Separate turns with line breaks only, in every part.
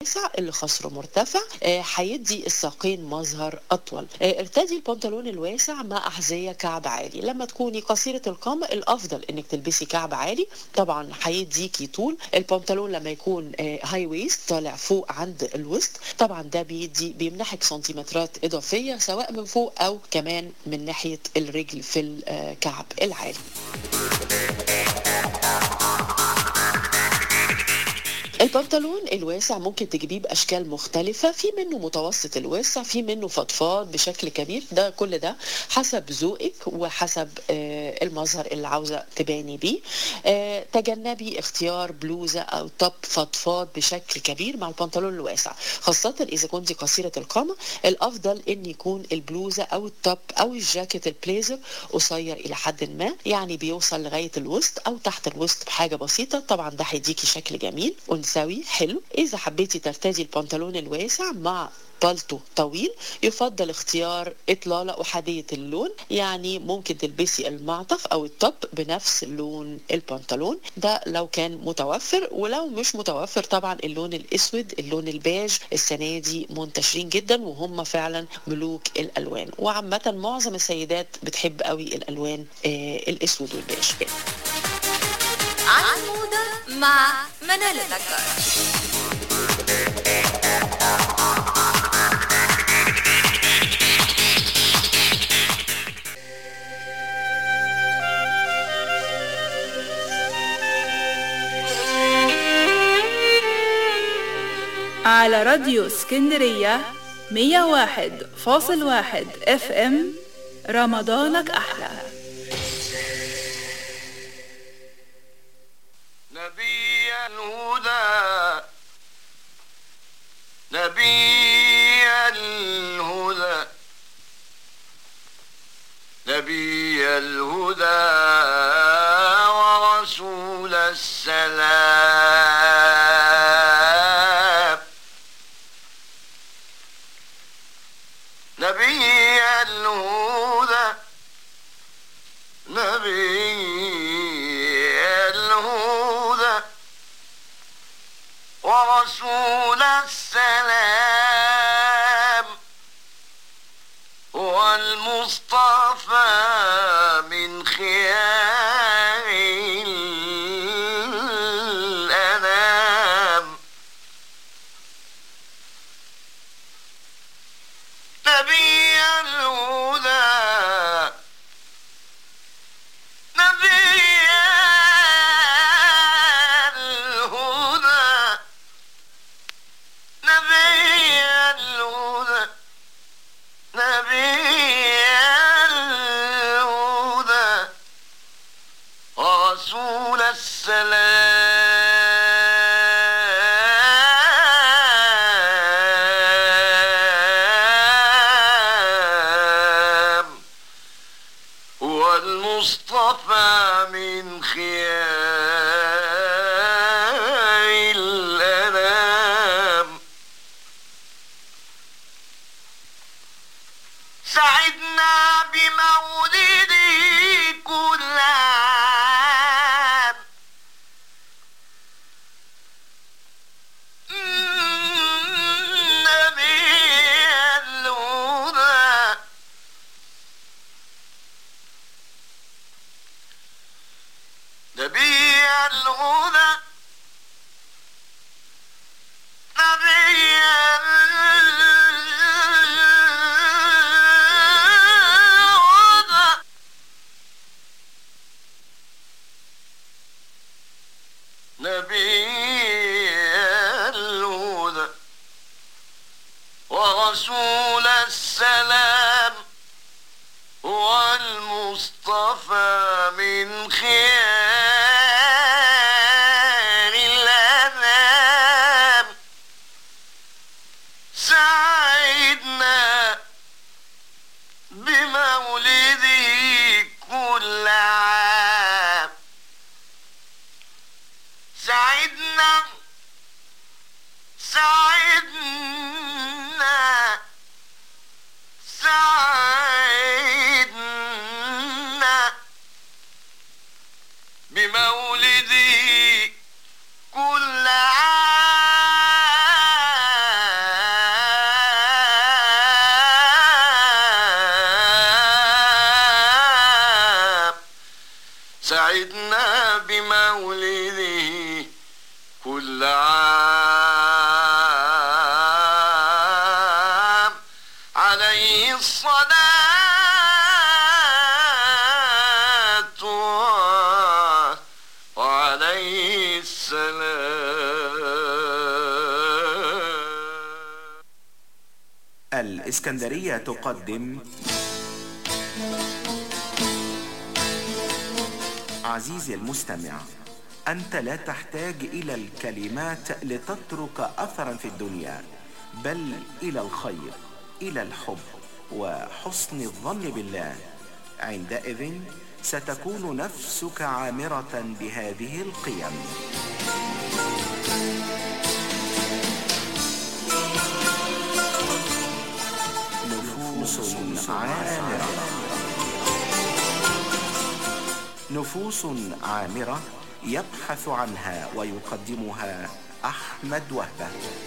الواسع اللي خصره مرتفع هيدي الساقين مظهر اطول. ارتدي البنطلون الواسع مع احذيه كعب عالي. لما تكوني قصيره القامه الافضل انك تلبسي كعب عالي، طبعا هيديكي طول. البنطلون لما يكون هاي ويست طالع فوق عند الوسط، طبعا ده بيمنحك سنتيمترات اضافيه سواء من فوق او كمان من ناحيه الرجل في الكعب العالي. البنطلون الواسع ممكن تجيبيه باشكال مختلفه، في منه متوسط الوسع، في منه فضفاض بشكل كبير. ده كل ده حسب ذوقك وحسب المظهر اللي عاوزه تباني بيه. تجنبي اختيار بلوزه او توب فضفاض بشكل كبير مع البنطلون الواسع، خاصه اذا كنت قصيره القامه. الافضل ان يكون البلوزه او التوب او الجاكيت البليزر قصير الى حد ما، يعني بيوصل لغايه الوسط او تحت الوسط بحاجه بسيطه. طبعا ده هيديكي شكل جميل انثوي حلو. اذا حبيتي ترتدي البنطلون الواسع مع بالطو طويل، يفضل اختيار اطلاله احاديه اللون، يعني ممكن تلبسي المعطف او التوب بنفس لون البنطلون ده لو كان متوفر. ولو مش متوفر طبعا اللون الاسود، اللون البيج السنه دي منتشرين جدا وهم فعلا ملوك الالوان، وعامه معظم السيدات بتحب قوي الالوان الاسود والبيج.
عن الموضة مع منال النجار.
على راديو اسكندرية 101.1 FM، رمضانك أحلى.
نبي الهدى نبي الهدى نبي الهدى ورسول السلام. نبي الهدى نبي الهدى ورسول السلام، والمصطفى من خيار الأنام. نبي الهدى نبي الهدى نبي الهدى نبي الهدى رسول السلام، والمصطفى من خيار الأنام. سعدنا بمولده كل عام، نبي الهدى نبي الهدى نبي الهدى نبي الهدى ورسول السلام، والمصطفى من خيار الأنام. سعدنا بمولده كل عام، سعدنا سعدنا سعدنا بمولده كل عام عليه الصلاة وعليه السلام.
الإسكندرية تقدم عزيزي المستمع، أنت لا تحتاج إلى الكلمات لتترك أثرا في الدنيا، بل إلى الخير، إلى الحب وحسن الظن بالله. عندئذ ستكون نفسك عامرة بهذه القيم. نفوس عامرة. نفوس عامرة يبحث عنها ويقدمها أحمد وهبة.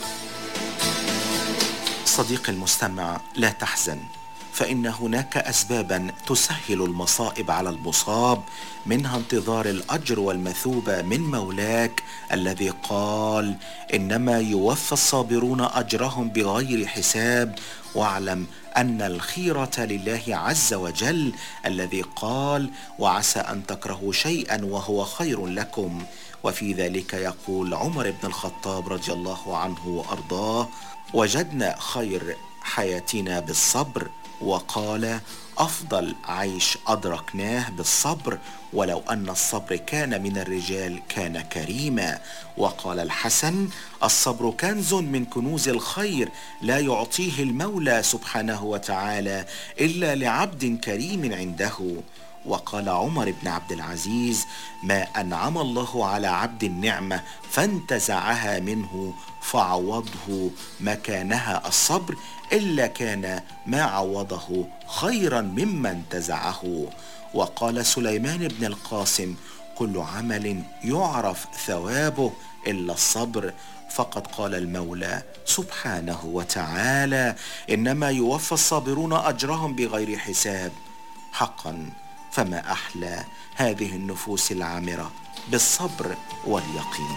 صديقي المستمع، لا تحزن، فإن هناك أسبابا تسهل المصائب على المصاب، منها انتظار الأجر والمثوبة من مولاك الذي قال: إنما يوفى الصابرون أجرهم بغير حساب. واعلم أن الخيرة لله عز وجل الذي قال: وعسى أن تكرهوا شيئا وهو خير لكم. وفي ذلك يقول عمر بن الخطاب رضي الله عنه وأرضاه: وجدنا خير حياتنا بالصبر. وقال: أفضل عيش أدركناه بالصبر، ولو أن الصبر كان من الرجال كان كريما. وقال الحسن: الصبر كنز من كنوز الخير لا يعطيه المولى سبحانه وتعالى إلا لعبد كريم عنده. وقال عمر بن عبد العزيز: ما أنعم الله على عبد النعمة فانتزعها منه فعوضه مكانها الصبر، إلا كان ما عوضه خيرا مما انتزعه. وقال سليمان بن القاسم: كل عمل يعرف ثوابه إلا الصبر. فقد قال المولى سبحانه وتعالى: إنما يوفى الصابرون أجرهم بغير حساب. حقا فما أحلى هذه النفوس العامرة بالصبر واليقين.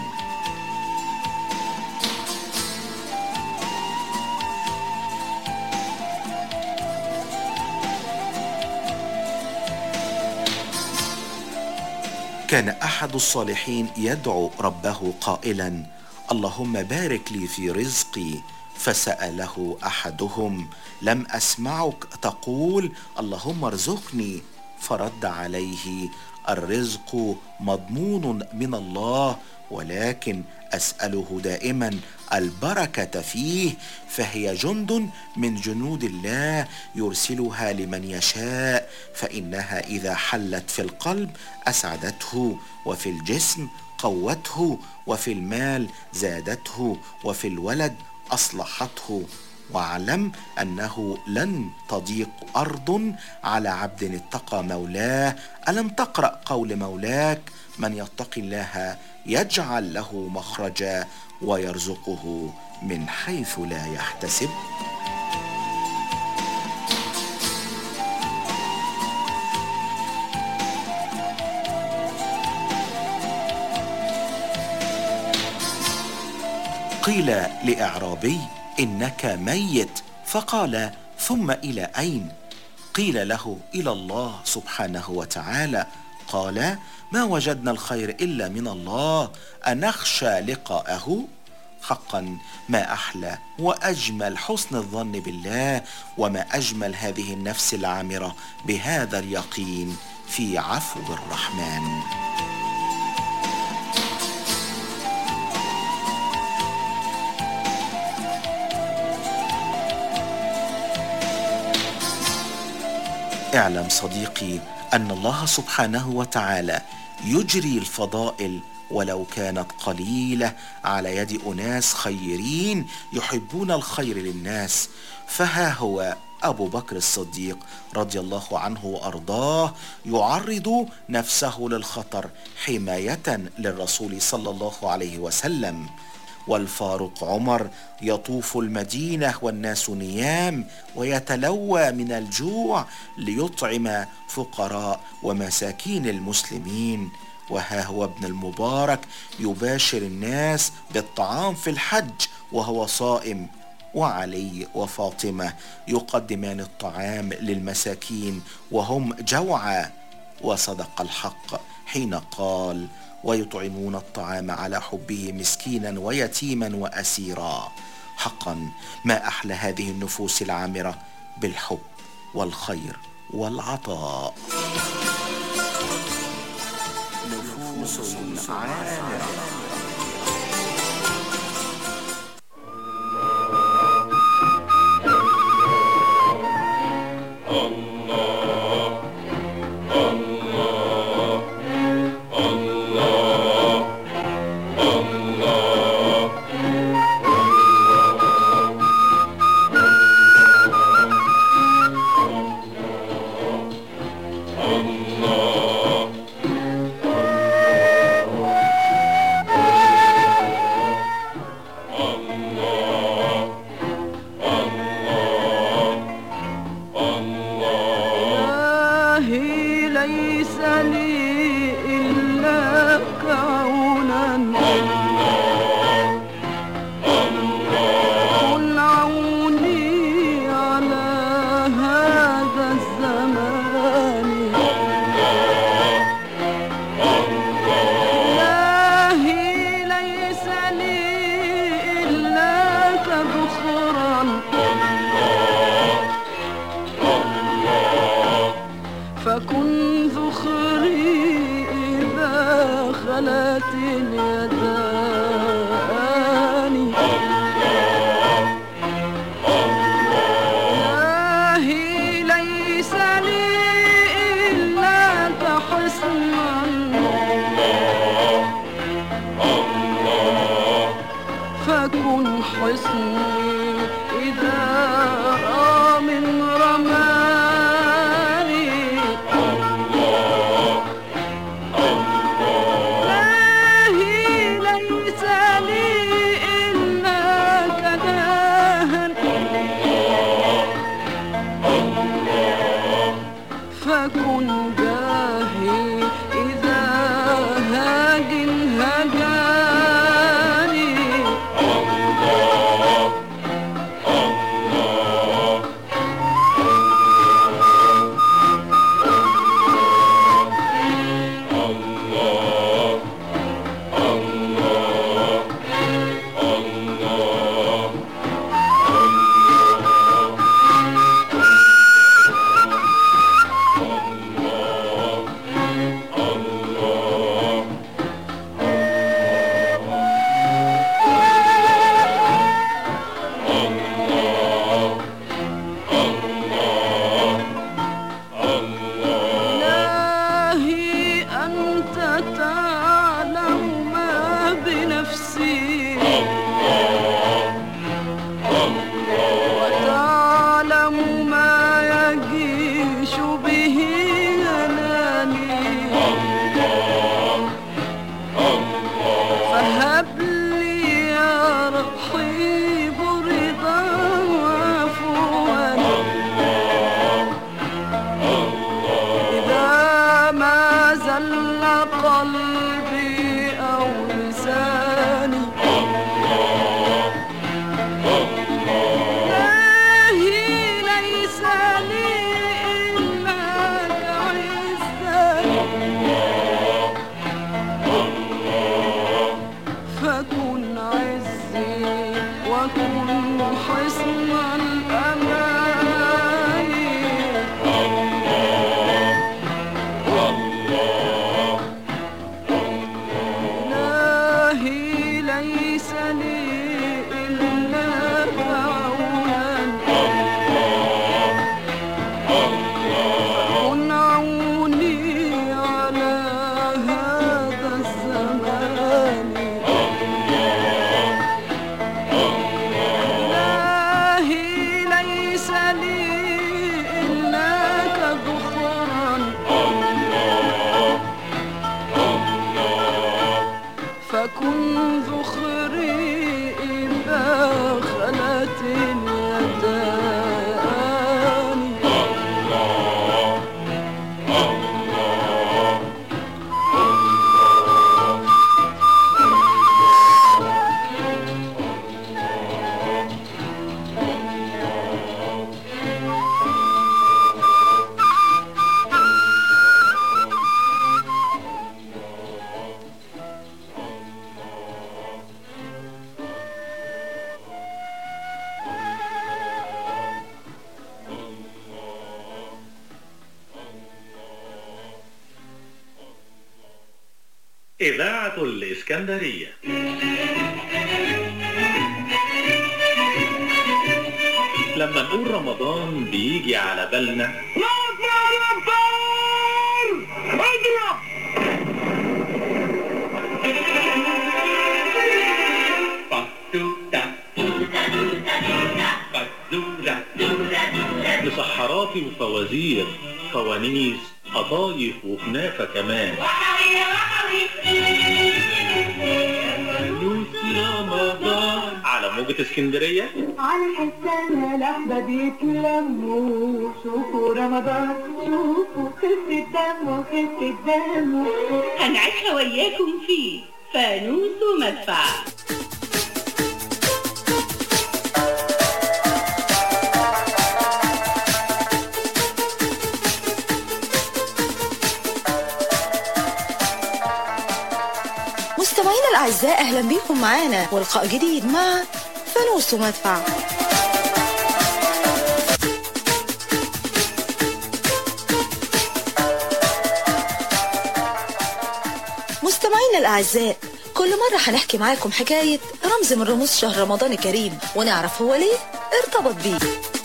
كان أحد الصالحين يدعو ربه قائلا: اللهم بارك لي في رزقي. فسأله أحدهم: لم أسمعك تقول اللهم ارزقني؟ فرد عليه: الرزق مضمون من الله، ولكن أسأله دائما البركة فيه، فهي جند من جنود الله يرسلها لمن يشاء، فإنها إذا حلت في القلب أسعدته، وفي الجسم قوته، وفي المال زادته، وفي الولد أصلحته. واعلم أنه لن تضيق أرض على عبد اتقى مولاه. ألم تقرأ قول مولاك: من يتق الله يجعل له مخرجا ويرزقه من حيث لا يحتسب. قيل لأعرابي: إنك ميت. فقال: ثم إلى أين؟ قيل له: إلى الله سبحانه وتعالى. قال: ما وجدنا الخير إلا من الله، أنخشى لقاءه؟ حقا ما أحلى وأجمل حسن الظن بالله، وما أجمل هذه النفس العامرة بهذا اليقين في عفو الرحمن. اعلم صديقي أن الله سبحانه وتعالى يجري الفضائل ولو كانت قليلة على يد أناس خيرين يحبون الخير للناس. فها هو أبو بكر الصديق رضي الله عنه وأرضاه يعرض نفسه للخطر حماية للرسول صلى الله عليه وسلم. والفاروق عمر يطوف المدينة والناس نيام ويتلوى من الجوع ليطعم فقراء ومساكين المسلمين. وها هو ابن المبارك يباشر الناس بالطعام في الحج وهو صائم، وعلي وفاطمة يقدمان الطعام للمساكين وهم جوعى. وصدق الحق حين قال: ويطعمون الطعام على حبه مسكينا ويتيما وأسيرا. حقا ما أحلى هذه النفوس العامرة بالحب والخير والعطاء. نفوس عامرة.
فكن ذخري إذا خلت اليدان. إلهي ليس لي إلا حسنا، فكن حسني إذا رأى من رماني. إلهي ليس لي إلا كداهن، فكن جاهي إذا هاج هجاني. تعلم ما بنفسي وتعلم ما يجيش به أناني، فهب لي يا رحيب رضا وعفوا إذا ما زل قلبي أو لساني. إلهي ليس لي إلا كعزتي، فكن عزي وكن حصن الأمان. إلهي ليس لي إلا عونا، فكن عوني على هذا الزمان. إلهي ليس
إذاعة الإسكندرية. لما نقول رمضان بيجي على بالنا مسحراتي وفوازير، فوانيس، قطايف وكنافة كمان. فانوس رمضان على موجة اسكندرية،
على حسنا لحظة بيتلموا. شوفوا رمضان، شوفوا خفة الدم وخفة الدم،
هنعيشها وياكم فيه فانوس ومدفع.
مستمعينا الأعزاء، أهلا بكم معانا ولقاء جديد مع فانوس ومدفع. مستمعينا الأعزاء، كل مرة هنحكي معاكم حكاية رمز من رموز شهر رمضان الكريم ونعرف هو ليه ارتبط بيه.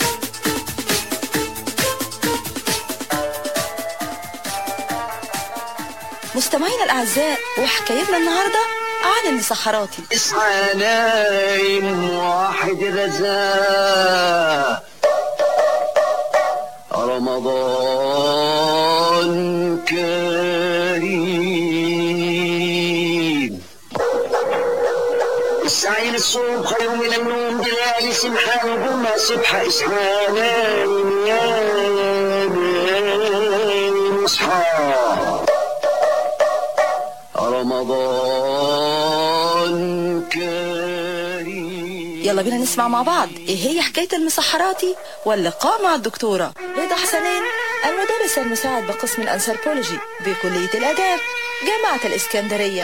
مستمعينا الأعزاء، وحكايتنا النهاردة عن المسحراتي.
اصحى نايم واحد رزاق، رمضان كريم. السعي للصوم خير من النوم، بليالي سمحة وقمة سبحة. اصحى نايم يا نايم اصحى، رمضان كريم.
يلا بينا نسمع مع بعض ايه هي حكاية المسحراتي واللقاء مع الدكتورة رضا حسنين، المدرسة المساعد بقسم الأنثروبولوجي بكلية الآداب جامعة الإسكندرية.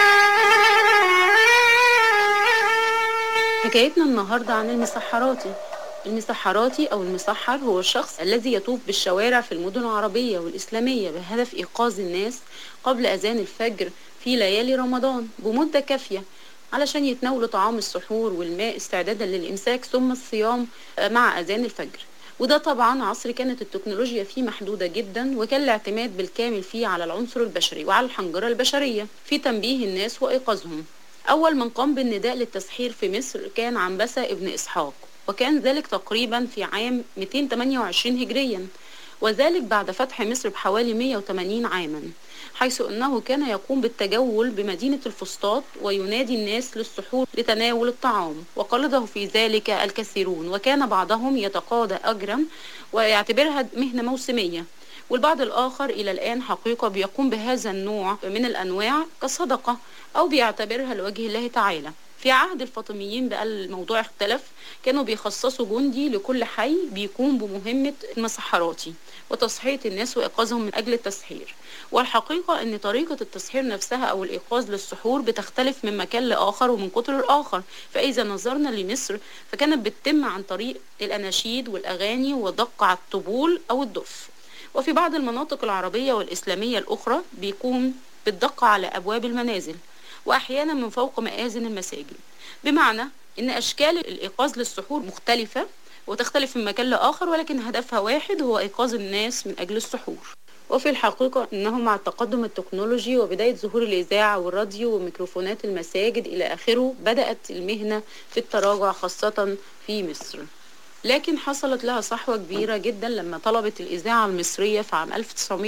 حكايتنا النهاردة عن المسحراتي. المسحراتي أو المسحر هو الشخص الذي يطوف بالشوارع في المدن العربية والإسلامية بهدف إيقاظ الناس قبل أذان الفجر في ليالي رمضان بمدة كافية علشان يتناولوا طعام السحور والماء استعدادا للإمساك ثم الصيام مع أذان الفجر. وده طبعا عصر كانت التكنولوجيا فيه محدودة جدا، وكان الاعتماد بالكامل فيه على العنصر البشري وعلى الحنجرة البشرية في تنبيه الناس وإيقاظهم. أول من قام بالنداء للتسحير في مصر كان عنبسة ابن إسحاق، وكان ذلك تقريبا في عام 228 هجريا، وذلك بعد فتح مصر بحوالي 180 عاما، حيث أنه كان يقوم بالتجول بمدينة الفسطاط وينادي الناس للسحور لتناول الطعام، وقلده في ذلك الكثيرون، وكان بعضهم يتقاضى أجرا ويعتبرها مهنة موسمية، والبعض الآخر إلى الآن حقيقة بيقوم بهذا النوع من الأنواع كصدقة أو بيعتبرها لوجه الله تعالى. في عهد الفاطميين بقى الموضوع اختلف، كانوا بيخصصوا جندي لكل حي بيقوم بمهمة المسحراتي وتصحية الناس وإيقاظهم من أجل التسحير. والحقيقة أن طريقة التسحير نفسها أو الإيقاظ للسحور بتختلف من مكان لآخر ومن قطر الآخر. فإذا نظرنا لمصر فكانت بتتم عن طريق الأناشيد والأغاني ودق على الطبول أو الدف، وفي بعض المناطق العربية والإسلامية الأخرى بيكون بالدق على أبواب المنازل وأحيانا من فوق مآذن المساجد، بمعنى أن أشكال الإيقاظ للسحور مختلفة وتختلف من مكان لآخر، ولكن هدفها واحد هو إيقاظ الناس من أجل السحور. وفي الحقيقة أنه مع التقدم التكنولوجي وبداية ظهور الإذاعة والراديو وميكروفونات المساجد إلى آخره بدأت المهنة في التراجع خاصة في مصر، لكن حصلت لها صحوة كبيرة جدا لما طلبت الإذاعة المصرية في عام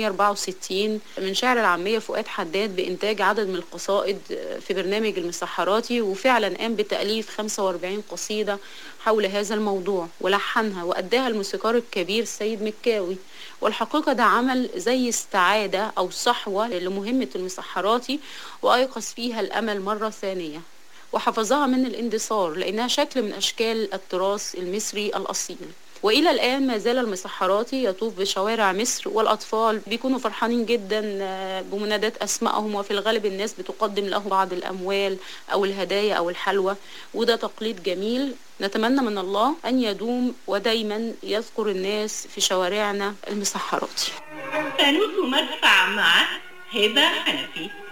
1964 من شاعر العامية فؤاد حداد بإنتاج عدد من القصائد في برنامج المسحراتي، وفعلا قام بتأليف 45 قصيدة حول هذا الموضوع ولحنها وأداها الموسيقار الكبير سيد مكاوي. والحقيقة ده عمل زي استعادة أو صحوة لمهمة المسحراتي وأيقظ فيها الأمل مرة ثانية وحفظها من الاندثار، لأنها شكل من أشكال التراث المصري الأصيل. وإلى الآن ما زال المسحراتي يطوف بشوارع مصر، والأطفال بيكونوا فرحانين جدا بمنادات أسمائهم، وفي الغالب الناس بتقدم له بعض الأموال أو الهدايا أو الحلوى، وده تقليد جميل نتمنى من الله أن يدوم ودايما يذكر الناس في شوارعنا المسحراتي.
فانوس ومدفع مع هبة حنفي.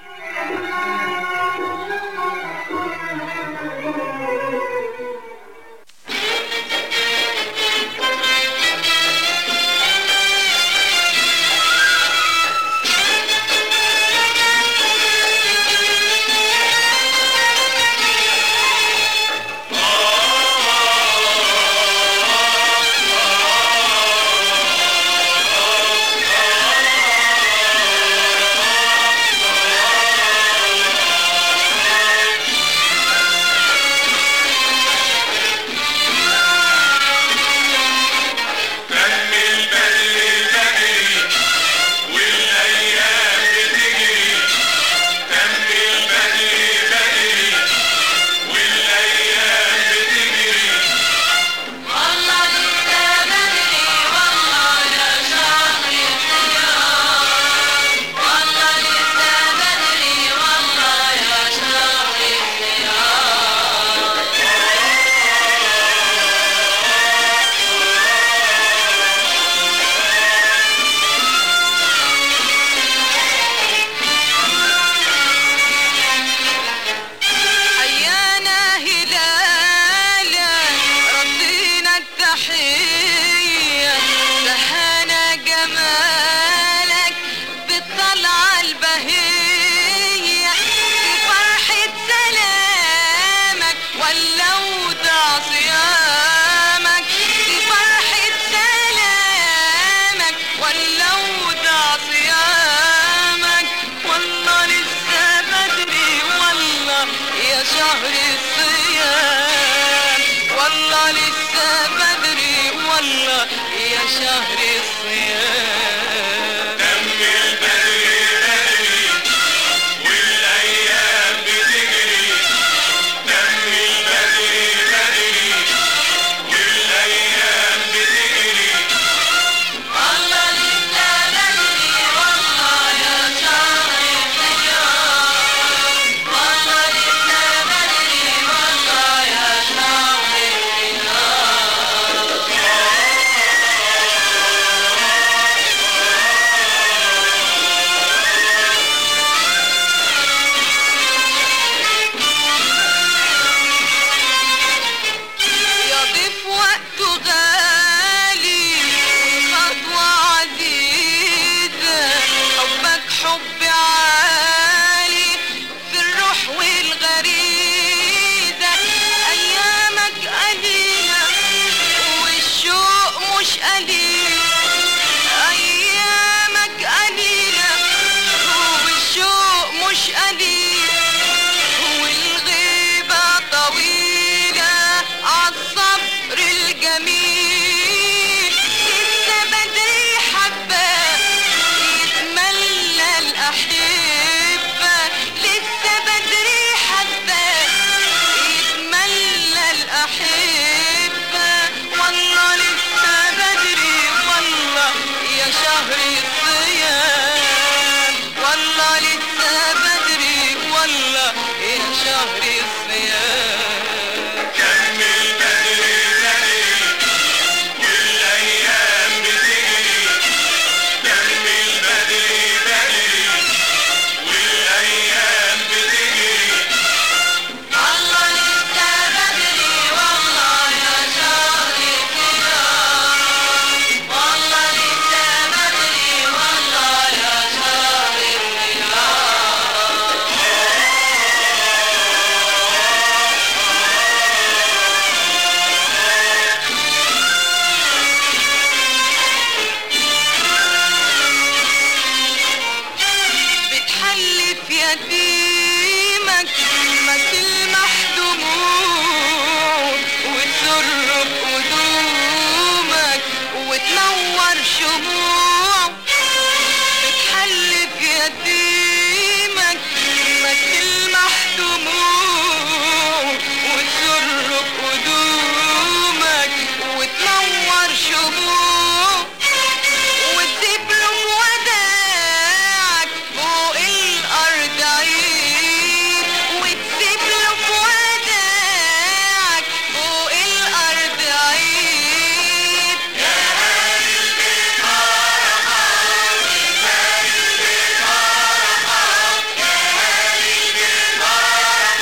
شهر الصيام والله لسه بدري والله يا شهر الصيام.